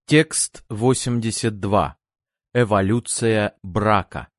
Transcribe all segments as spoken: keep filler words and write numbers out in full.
Текст восемьдесят два. Эволюция брака.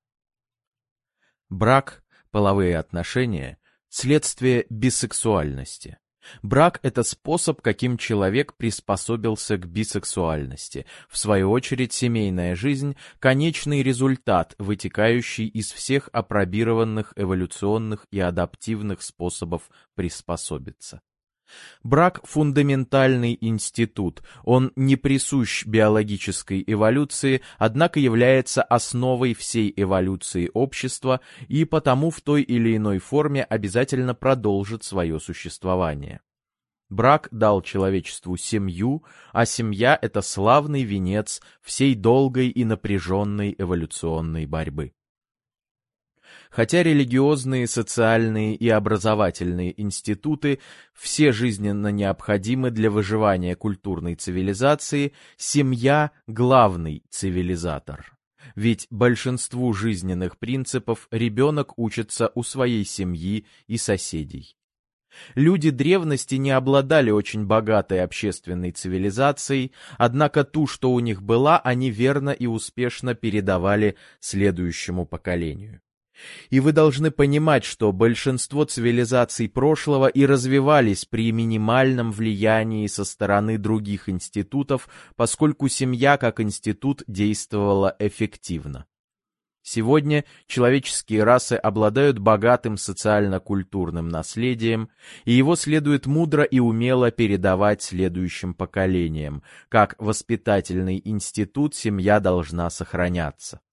Брак, половые отношения, следствие бисексуальности. Брак — это способ, каким человек приспособился к бисексуальности. В свою очередь, семейная жизнь — конечный результат, вытекающий из всех апробированных эволюционных и адаптивных способов приспособиться. Брак — фундаментальный институт, он не присущ биологической эволюции, однако является основой всей эволюции общества и потому в той или иной форме обязательно продолжит свое существование. Брак дал человечеству семью, а семья — это славный венец всей долгой и напряженной эволюционной борьбы. Хотя религиозные, социальные и образовательные институты все жизненно необходимы для выживания культурной цивилизации, семья – главный цивилизатор. Ведь большинству жизненных принципов ребенок учится у своей семьи и соседей. Люди древности не обладали очень богатой общественной цивилизацией, однако ту, что у них была, они верно и успешно передавали следующему поколению. И вы должны понимать, что большинство цивилизаций прошлого и развивались при минимальном влиянии со стороны других институтов, поскольку семья как институт действовала эффективно. Сегодня человеческие расы обладают богатым социально-культурным наследием, и его следует мудро и умело передавать следующим поколениям. Как воспитательный институт семья должна сохраняться.